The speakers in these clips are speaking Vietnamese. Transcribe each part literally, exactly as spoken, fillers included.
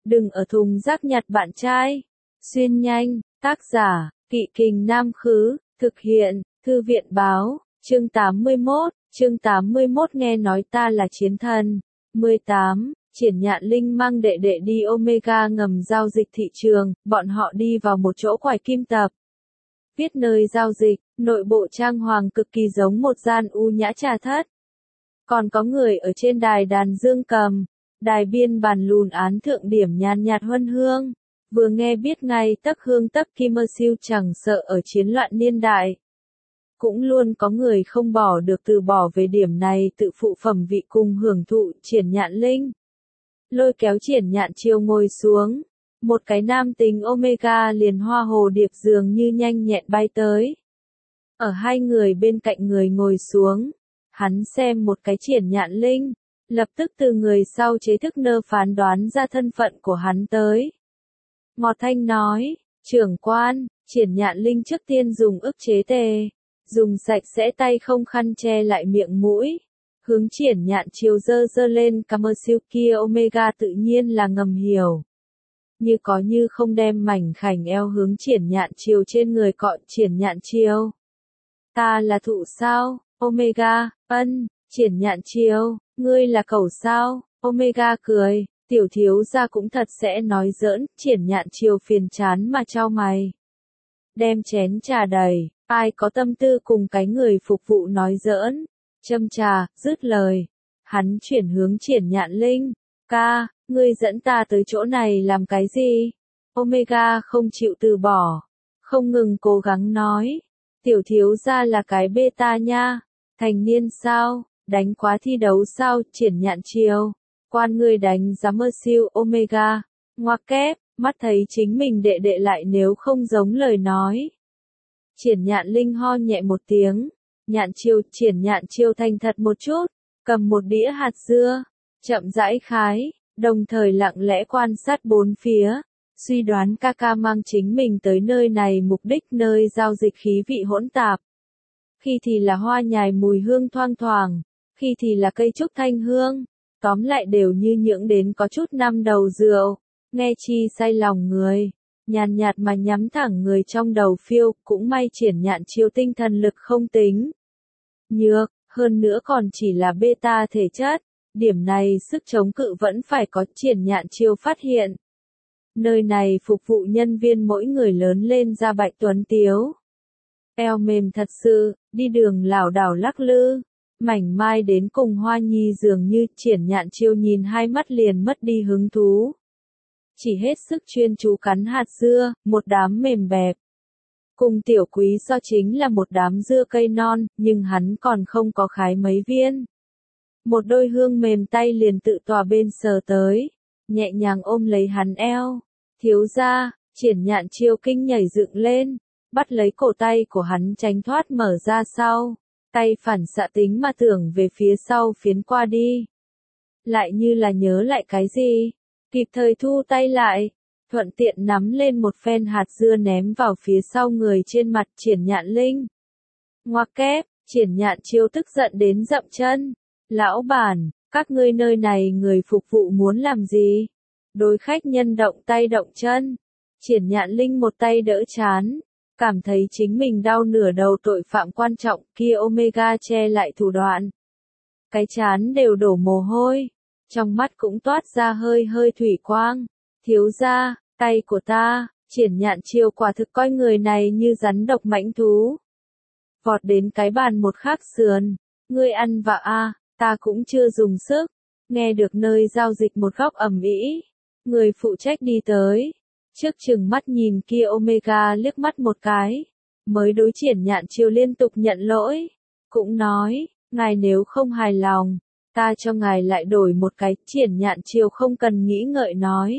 Đừng ở thùng rác nhặt bạn trai. Xuyên nhanh, tác giả, Kỵ Kình Nam Khứ, thực hiện, Thư viện Báo, chương tám mươi mốt, chương tám mươi mốt nghe nói ta là chiến thần. mười tám, Triển Nhạn Linh mang đệ đệ đi Omega ngầm giao dịch thị trường, bọn họ đi vào một chỗ quải kim tập. Viết nơi giao dịch, nội bộ trang hoàng cực kỳ giống một gian u nhã trà thất. Còn có người ở trên đài đàn dương cầm, đài biên bàn lùn án thượng điểm nhàn nhạt huân hương, vừa nghe biết ngay tấc hương tấc kim siêu chẳng sợ ở chiến loạn niên đại. Cũng luôn có người không bỏ được từ bỏ về điểm này tự phụ phẩm vị cùng hưởng thụ. Triển Nhạn Linh lôi kéo Triển Nhạn Chiêu ngồi xuống, một cái nam tính Omega liền hoa hồ điệp dường như nhanh nhẹn bay tới. Ở hai người bên cạnh người ngồi xuống, hắn xem một cái Triển Nhạn Linh, lập tức từ người sau chế thức nơ phán đoán ra thân phận của hắn tới. Ngọt thanh nói, trưởng quan. Triển Nhạn Linh trước tiên dùng ức chế tề, dùng sạch sẽ tay không khăn che lại miệng mũi, hướng Triển Nhạn Chiêu dơ dơ lên cam siêu kia Omega tự nhiên là ngầm hiểu. Như có như không đem mảnh khảnh eo hướng Triển Nhạn Chiêu trên người cọ. Triển Nhạn Chiêu, ta là thụ sao? Omega, ân. Triển Nhạn Chiêu, ngươi là cẩu sao? Omega cười, tiểu thiếu gia cũng thật sẽ nói giỡn. Triển Nhạn Chiêu phiền chán mà chau mày, đem chén trà đầy, ai có tâm tư cùng cái người phục vụ nói giỡn. Châm trà, dứt lời, hắn chuyển hướng Triển Nhạn Linh, ca, ngươi dẫn ta tới chỗ này làm cái gì? Omega không chịu từ bỏ, không ngừng cố gắng nói, tiểu thiếu gia là cái beta nha, thành niên sao, đánh quá thi đấu sao? Triển Nhạn Chiêu, quan ngươi đánh giá mơ siêu. Omega, ngoặc kép, mắt thấy chính mình đệ đệ lại nếu không giống lời nói. Triển Nhạn Linh ho nhẹ một tiếng, Nhạn Chiêu. Triển Nhạn Chiêu thành thật một chút, cầm một đĩa hạt dưa, chậm rãi khái, đồng thời lặng lẽ quan sát bốn phía, suy đoán ca ca mang chính mình tới nơi này mục đích. Nơi giao dịch khí vị hỗn tạp, khi thì là hoa nhài mùi hương thoang thoảng, khi thì là cây trúc thanh hương, tóm lại đều như nhưỡng đến có chút năm đầu rượu, nghe chi say lòng người. Nhàn nhạt mà nhắm thẳng người trong đầu phiêu. Cũng may Triển Nhạn Chiêu tinh thần lực không tính nhược, hơn nữa còn chỉ là beta thể chất, điểm này sức chống cự vẫn phải có. Triển Nhạn Chiêu phát hiện, nơi này phục vụ nhân viên mỗi người lớn lên da bạch tuấn tiếu, eo mềm thật sự, đi đường lảo đảo lắc lư, mảnh mai đến cùng hoa nhi dường như. Triển Nhạn Chiêu nhìn hai mắt liền mất đi hứng thú, chỉ hết sức chuyên chú cắn hạt dưa, một đám mềm bẹp. Cùng tiểu quý so chính là một đám dưa cây non, nhưng hắn còn không có khái mấy viên. Một đôi hương mềm tay liền tự tòa bên sờ tới, nhẹ nhàng ôm lấy hắn eo. Thiếu gia. Triển Nhạn Chiêu kinh nhảy dựng lên, bắt lấy cổ tay của hắn tránh thoát mở ra sau, tay phản xạ tính mà tưởng về phía sau phiến qua đi. Lại như là nhớ lại cái gì, kịp thời thu tay lại, thuận tiện nắm lên một phen hạt dưa ném vào phía sau người trên mặt Triển Nhạn Linh. Ngoặc kép, Triển Nhạn Chiêu tức giận đến dậm chân. Lão bản, các ngươi nơi này người phục vụ muốn làm gì? Đối khách nhân động tay động chân. Triển Nhạn Linh một tay đỡ chán, cảm thấy chính mình đau nửa đầu. Tội phạm quan trọng kia Omega che lại thủ đoạn, cái chán đều đổ mồ hôi, trong mắt cũng toát ra hơi hơi thủy quang. Thiếu gia, tay của ta. Triển Nhạn Chiêu quả thực coi người này như rắn độc mãnh thú, vọt đến cái bàn một khắc sườn. Ngươi ăn vạ a, ta cũng chưa dùng sức. Nghe được nơi giao dịch một góc ầm ĩ, người phụ trách đi tới, trước chừng mắt nhìn kia Omega liếc mắt một cái, mới đối Triển Nhạn Chiêu liên tục nhận lỗi, cũng nói, ngài nếu không hài lòng, ta cho ngài lại đổi một cái. Triển Nhạn Chiêu không cần nghĩ ngợi nói,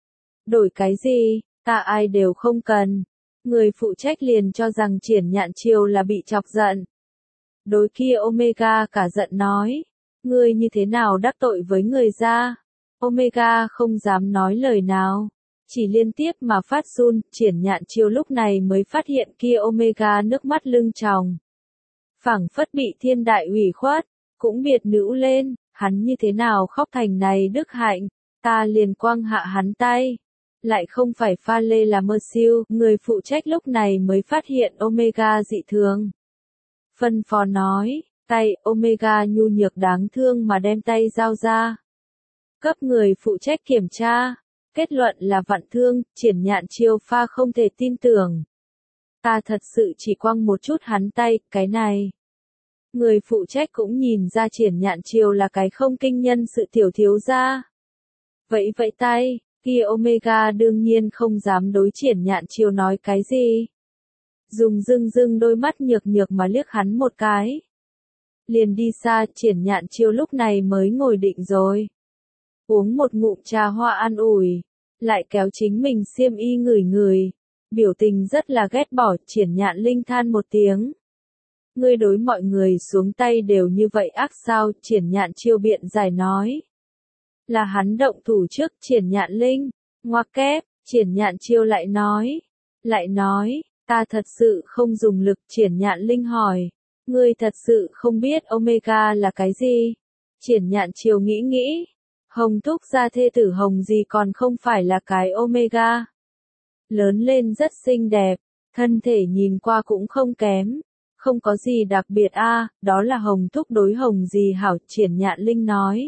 đổi cái gì, ta ai đều không cần. Người phụ trách liền cho rằng Triển Nhạn Chiêu là bị chọc giận. Đối kia Omega cả giận nói, ngươi như thế nào đắc tội với người ra? Omega không dám nói lời nào, chỉ liên tiếp mà phát run. Triển Nhạn Chiêu lúc này mới phát hiện kia Omega nước mắt lưng tròng, phảng phất bị thiên đại ủy khuất, cũng biệt nữ lên, hắn như thế nào khóc thành này đức hạnh. Ta liền quăng hạ hắn tay. Lại không phải pha lê là mơ siêu, người phụ trách lúc này mới phát hiện Omega dị thường. Phân phó nói, tay, Omega nhu nhược đáng thương mà đem tay giao ra. Cấp người phụ trách kiểm tra, kết luận là vặn thương, Triển Nhạn Chiêu pha không thể tin tưởng. Ta thật sự chỉ quăng một chút hắn tay, cái này. Người phụ trách cũng nhìn ra Triển Nhạn Chiêu là cái không kinh nhân sự tiểu thiếu gia. Vậy vậy tay, kia Omega đương nhiên không dám đối Triển Nhạn Chiêu nói cái gì. Dùng dưng dưng đôi mắt nhược nhược mà liếc hắn một cái. Liền đi xa, Triển Nhạn Chiêu lúc này mới ngồi định rồi. Uống một ngụm trà hoa an ủi, lại kéo chính mình xiêm y ngửi ngửi. Biểu tình rất là ghét bỏ, Triển Nhạn Linh than một tiếng. Ngươi đối mọi người xuống tay đều như vậy ác sao, Triển Nhạn Chiêu biện giải nói. Là hắn động thủ trước, Triển Nhạn Linh, ngoặc kép, Triển Nhạn Chiêu lại nói. Lại nói, ta thật sự không dùng lực, Triển Nhạn Linh hỏi. Ngươi thật sự không biết Omega là cái gì? Triển Nhạn Chiêu nghĩ nghĩ. Hồng Thúc gia thê tử Hồng gì còn không phải là cái Omega. Lớn lên rất xinh đẹp, thân thể nhìn qua cũng không kém. Không có gì đặc biệt a, à, đó là Hồng Thúc đối Hồng gì hảo, Triển Nhạn Linh nói.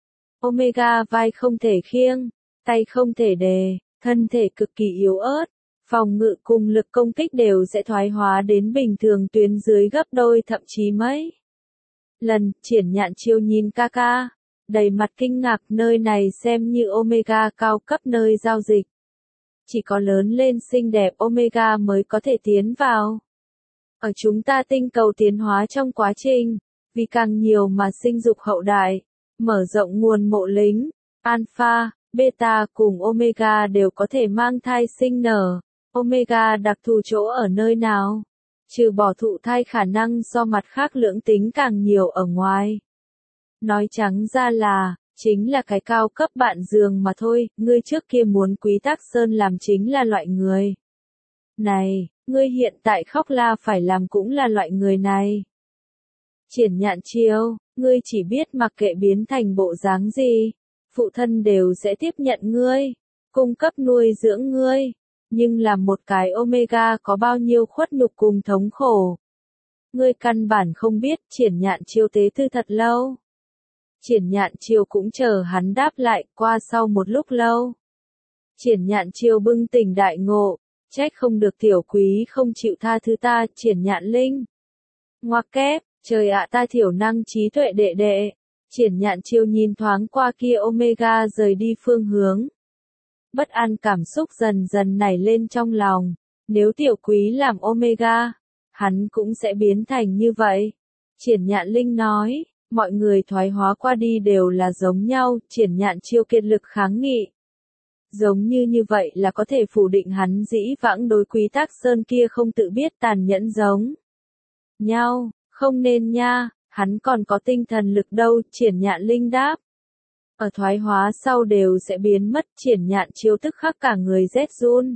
Omega vai không thể khiêng, tay không thể đè, thân thể cực kỳ yếu ớt. Phòng ngự cùng lực công kích đều sẽ thoái hóa đến bình thường tuyến dưới gấp đôi thậm chí mấy lần. Triển Nhạn Chiêu nhìn ca ca, đầy mặt kinh ngạc, nơi này xem như Omega cao cấp nơi giao dịch. Chỉ có lớn lên xinh đẹp Omega mới có thể tiến vào. Ở chúng ta tinh cầu tiến hóa trong quá trình, vì càng nhiều mà sinh dục hậu đại, mở rộng nguồn mộ lính, Alpha, Beta cùng Omega đều có thể mang thai sinh nở. Omega đặc thù chỗ ở nơi nào? Trừ bỏ thụ thai khả năng do mặt khác lưỡng tính càng nhiều ở ngoài. Nói trắng ra là, chính là cái cao cấp bạn giường mà thôi, ngươi trước kia muốn Quý Tác Sơn làm chính là loại người này, ngươi hiện tại khóc la phải làm cũng là loại người này. Triển Nhạn Chiêu, ngươi chỉ biết mặc kệ biến thành bộ dáng gì, phụ thân đều sẽ tiếp nhận ngươi, cung cấp nuôi dưỡng ngươi. Nhưng là một cái Omega có bao nhiêu khuất nhục cùng thống khổ. Ngươi căn bản không biết, Triển Nhạn Chiêu tế tư thật lâu. Triển Nhạn Chiêu cũng chờ hắn đáp lại, qua sau một lúc lâu. Triển Nhạn Chiêu bừng tỉnh đại ngộ, trách không được tiểu quý không chịu tha thứ ta, Triển Nhạn Linh. Ngoặc kép, trời ạ, ta thiểu năng trí tuệ đệ đệ. Triển Nhạn Chiêu nhìn thoáng qua kia Omega rời đi phương hướng. Bất an cảm xúc dần dần nảy lên trong lòng, nếu tiểu quý làm Omega, hắn cũng sẽ biến thành như vậy. Triển Nhạn Linh nói, mọi người thoái hóa qua đi đều là giống nhau, Triển Nhạn Chiêu kiệt lực kháng nghị. Giống như như vậy là có thể phủ định hắn dĩ vãng đối Quý Tác Sơn kia không tự biết tàn nhẫn giống nhau, không nên nha, hắn còn có tinh thần lực đâu, Triển Nhạn Linh đáp. Ở thoái hóa sau đều sẽ biến mất, Triển Nhạn Chiêu tức khắc cả người rét run.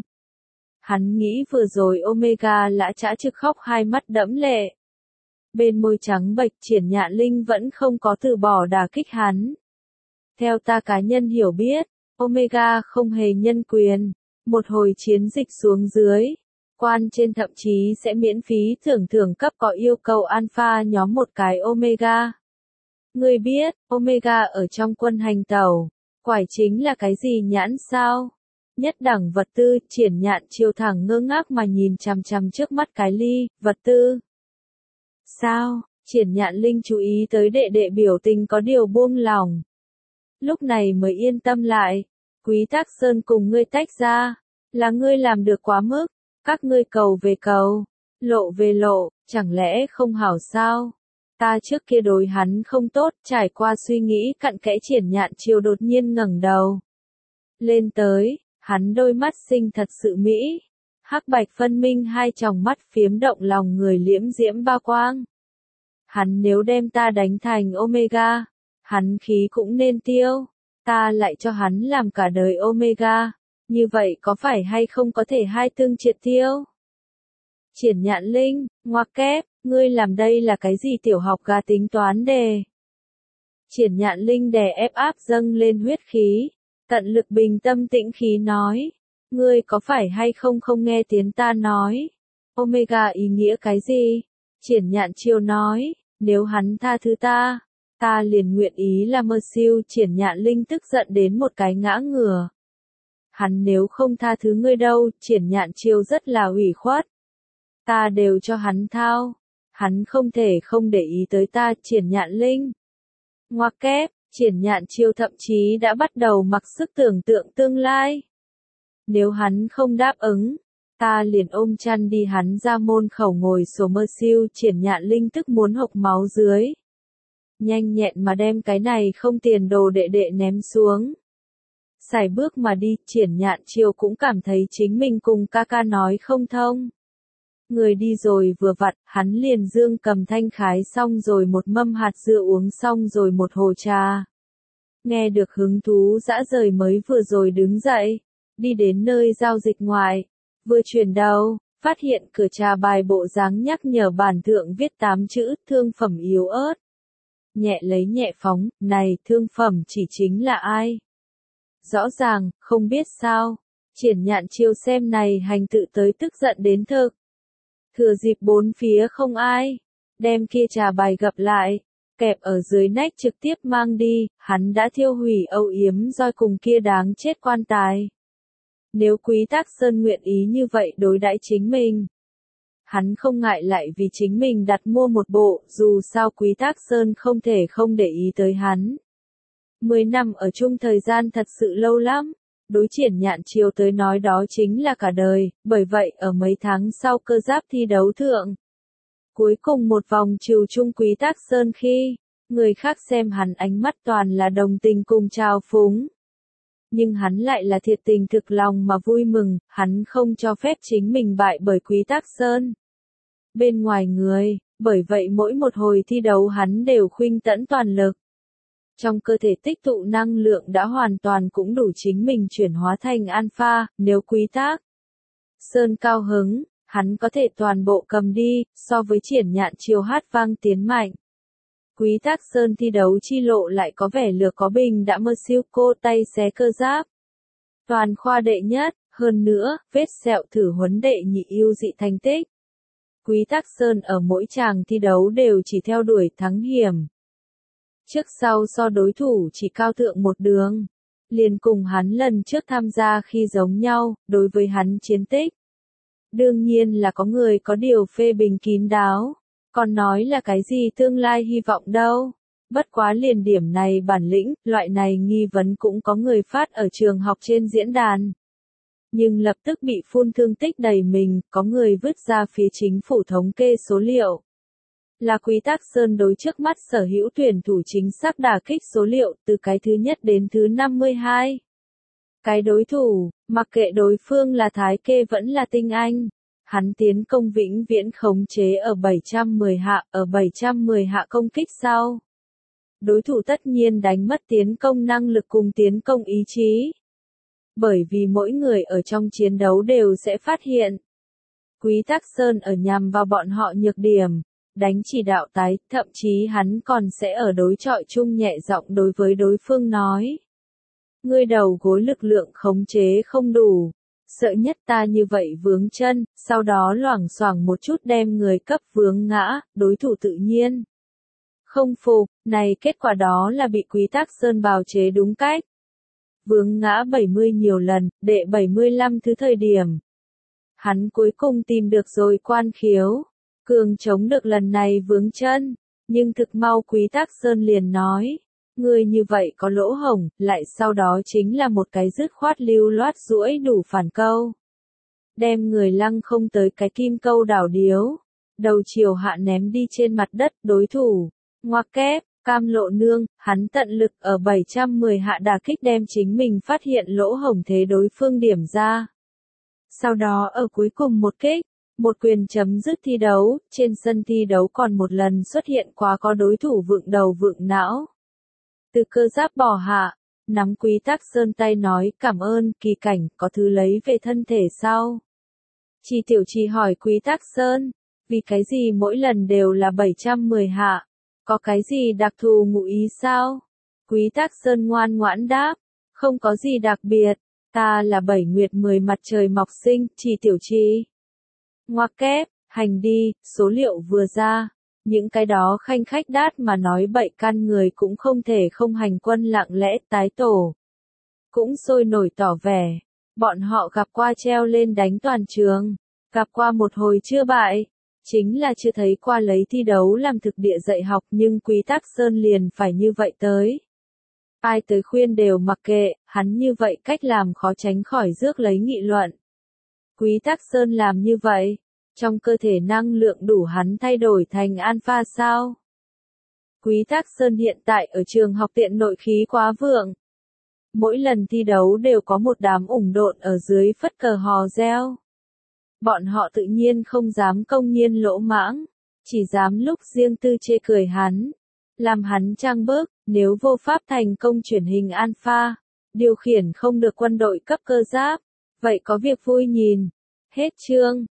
Hắn nghĩ vừa rồi Omega lã chã trực khóc hai mắt đẫm lệ. Bên môi trắng bệch, Triển Nhạn Linh vẫn không có từ bỏ đả kích hắn. Theo ta cá nhân hiểu biết, Omega không hề nhân quyền, một hồi chiến dịch xuống dưới, quan trên thậm chí sẽ miễn phí thưởng thưởng cấp có yêu cầu Alpha nhóm một cái Omega. Ngươi biết, Omega ở trong quân hành tàu, quải chính là cái gì nhãn sao? Nhất đẳng vật tư, Triển Nhạn Chiêu thẳng ngơ ngác mà nhìn chằm chằm trước mắt cái ly, vật tư. Sao? Triển Nhạn Linh chú ý tới đệ đệ biểu tình có điều buông lòng. Lúc này mới yên tâm lại, Quý Tác Sơn cùng ngươi tách ra, là ngươi làm được quá mức, các ngươi cầu về cầu, lộ về lộ, chẳng lẽ không hảo sao? Ta trước kia đối hắn không tốt, trải qua suy nghĩ cặn kẽ, Triển Nhạn Chiêu đột nhiên ngẩng đầu lên tới, hắn đôi mắt xinh thật sự mỹ, hắc bạch phân minh, hai tròng mắt phiếm động lòng người liễm diễm ba quang. Hắn nếu đem ta đánh thành Omega, hắn khí cũng nên tiêu, ta lại cho hắn làm cả đời Omega, như vậy có phải hay không có thể hai tương triệt tiêu? Triển Nhạn Linh, ngoặc kép, ngươi làm đây là cái gì tiểu học gà tính toán đề? Triển Nhạn Linh đè ép áp dâng lên huyết khí, Tận lực bình tâm tĩnh khí nói. Ngươi có phải hay không không nghe tiếng ta nói? Omega ý nghĩa cái gì? Triển Nhạn Chiêu nói, nếu hắn tha thứ ta, ta liền nguyện ý là mơ siêu. Triển Nhạn Linh tức giận đến một cái ngã ngửa. Hắn nếu không tha thứ ngươi đâu, Triển Nhạn Chiêu rất là ủy khuất. Ta đều cho hắn thao. Hắn không thể không để ý tới ta. Triển Nhạn Linh. Ngoặc kép, Triển Nhạn Chiêu thậm chí đã bắt đầu mặc sức tưởng tượng tương lai. Nếu hắn không đáp ứng, ta liền ôm chăn đi hắn ra môn khẩu ngồi sổ mơ siêu. Triển Nhạn Linh tức muốn hộc máu dưới. Nhanh nhẹn mà đem cái này không tiền đồ đệ đệ ném xuống. Sải bước mà đi. Triển Nhạn Chiêu cũng cảm thấy chính mình cùng ca ca nói không thông. Người đi rồi vừa vặn, hắn liền dương cầm thanh khái xong rồi một mâm hạt dưa uống xong rồi một hồ trà. Nghe được hứng thú dã rời mới vừa rồi đứng dậy, đi đến nơi giao dịch ngoài, vừa chuyển đầu, phát hiện cửa trà bài bộ dáng nhắc nhở bản thượng viết tám chữ thương phẩm yếu ớt. Nhẹ lấy nhẹ phóng, này thương phẩm chỉ chính là ai? Rõ ràng, không biết sao. Triển Nhạn Chiêu xem này hành tự tới tức giận đến thực. Thừa dịp bốn phía không ai, đem kia trà bài gập lại, kẹp ở dưới nách trực tiếp mang đi. Hắn đã thiêu hủy âu yếm roi cùng kia đáng chết quan tài. Nếu Quý Tác Sơn nguyện ý như vậy đối đãi chính mình, hắn không ngại lại vì chính mình đặt mua một bộ. Dù sao Quý Tác Sơn không thể không để ý tới hắn. Mười năm ở chung thời gian thật sự lâu lắm. Đối Triển Nhạn Chiêu tới nói đó chính là cả đời. Bởi vậy ở mấy tháng sau cơ giáp thi đấu thượng, cuối cùng một vòng trừ chung Quý Tác Sơn khi, người khác xem hắn ánh mắt toàn là đồng tình cùng trào phúng. Nhưng hắn lại là thiệt tình thực lòng mà vui mừng. Hắn không cho phép chính mình bại bởi Quý Tác Sơn. Bên ngoài người, bởi vậy mỗi một hồi thi đấu hắn đều khuynh tẫn toàn lực. Trong cơ thể tích tụ năng lượng đã hoàn toàn cũng đủ chính mình chuyển hóa thành alpha. Nếu Quý Tác Sơn cao hứng, hắn có thể toàn bộ cầm đi. So với Triển Nhạn Chiêu hát vang tiến mạnh, Quý Tác Sơn thi đấu chi lộ lại có vẻ lược có bình đã mơ siêu. Cô tay xé cơ giáp, toàn khoa đệ nhất. Hơn nữa, vết sẹo thử huấn đệ nhị ưu dị thành tích. Quý Tác Sơn ở mỗi chàng thi đấu đều chỉ theo đuổi thắng hiểm. Trước sau so đối thủ chỉ cao thượng một đường. Liền cùng hắn lần trước tham gia khi giống nhau. Đối với hắn chiến tích, đương nhiên là có người có điều phê bình kín đáo. Còn nói là cái gì tương lai hy vọng đâu. Bất quá liền điểm này bản lĩnh, loại này nghi vấn cũng có người phát ở trường học trên diễn đàn. Nhưng lập tức bị phun thương tích đầy mình. Có người vứt ra phía chính phủ thống kê số liệu. Là Quý Tác Sơn đối trước mắt sở hữu tuyển thủ chính xác đả kích số liệu từ cái thứ nhất đến thứ năm mươi hai. Cái đối thủ, mặc kệ đối phương là Thái Kê vẫn là Tinh Anh, hắn tiến công vĩnh viễn khống chế ở bảy trăm mười hạ. Ở bảy trăm mười hạ công kích sau, đối thủ tất nhiên đánh mất tiến công năng lực cùng tiến công ý chí. Bởi vì mỗi người ở trong chiến đấu đều sẽ phát hiện Quý Tác Sơn ở nhằm vào bọn họ nhược điểm, đánh chỉ đạo tái. Thậm chí hắn còn sẽ ở đối chọi chung nhẹ giọng đối với đối phương nói: ngươi đầu gối lực lượng khống chế không đủ, sợ nhất ta như vậy vướng chân. Sau đó loảng xoảng một chút đem người cấp vướng ngã. Đối thủ tự nhiên không phục, này kết quả đó là bị Quý Tác Sơn bào chế đúng cách. Vướng ngã bảy mươi nhiều lần. Đệ bảy mươi lăm thứ thời điểm, hắn cuối cùng tìm được rồi quan khiếu, cường chống được lần này vướng chân. Nhưng thực mau Quý Tác Sơn liền nói: ngươi như vậy có lỗ hổng. Lại sau đó chính là một cái dứt khoát lưu loát duỗi đủ phản câu, đem người lăng không tới cái kim câu đảo điếu, đầu chiều hạ ném đi trên mặt đất. Đối thủ, ngoặc kép, Cam Lộ Nương, hắn tận lực ở bảy trăm mười hạ đả kích đem chính mình phát hiện lỗ hổng thế đối phương điểm ra. Sau đó ở cuối cùng một kích, một quyền chấm dứt thi đấu. Trên sân thi đấu còn một lần xuất hiện quá có đối thủ vượng đầu vượng não. Từ cơ giáp bỏ hạ, nắm Quý Tác Sơn tay nói: cảm ơn, Kỳ Cảnh, có thứ lấy về thân thể sao? Chi Tiểu Trì hỏi Quý Tác Sơn, vì cái gì mỗi lần đều là bảy trăm mười hạ? Có cái gì đặc thù ngụ ý sao? Quý Tác Sơn ngoan ngoãn đáp: Không có gì đặc biệt, ta là bảy nguyệt mười mặt trời mọc sinh, chỉ tiểu trì. Ngoặc kép, hành đi, số liệu vừa ra. Những cái đó khanh khách đát mà nói bậy căn người cũng không thể không hành quân lặng lẽ tái tổ. Cũng sôi nổi tỏ vẻ. Bọn họ gặp qua treo lên đánh toàn trường. Gặp qua một hồi chưa bại. Chính là chưa thấy qua lấy thi đấu làm thực địa dạy học nhưng Quý Tắc Sơn liền phải như vậy tới. Ai tới khuyên đều mặc kệ, hắn như vậy cách làm khó tránh khỏi rước lấy nghị luận. Quý Tắc Sơn làm như vậy, trong cơ thể năng lượng đủ hắn thay đổi thành alpha sao? Quý Tắc Sơn hiện tại ở trường học tiện nội khí quá vượng. Mỗi lần thi đấu đều có một đám ủng độn ở dưới phất cờ hò reo. Bọn họ tự nhiên không dám công nhiên lỗ mãng, chỉ dám lúc riêng tư chê cười hắn. Làm hắn trang bớt, nếu vô pháp thành công chuyển hình alpha, điều khiển không được quân đội cấp cơ giáp, vậy có việc vui nhìn. Hết chương.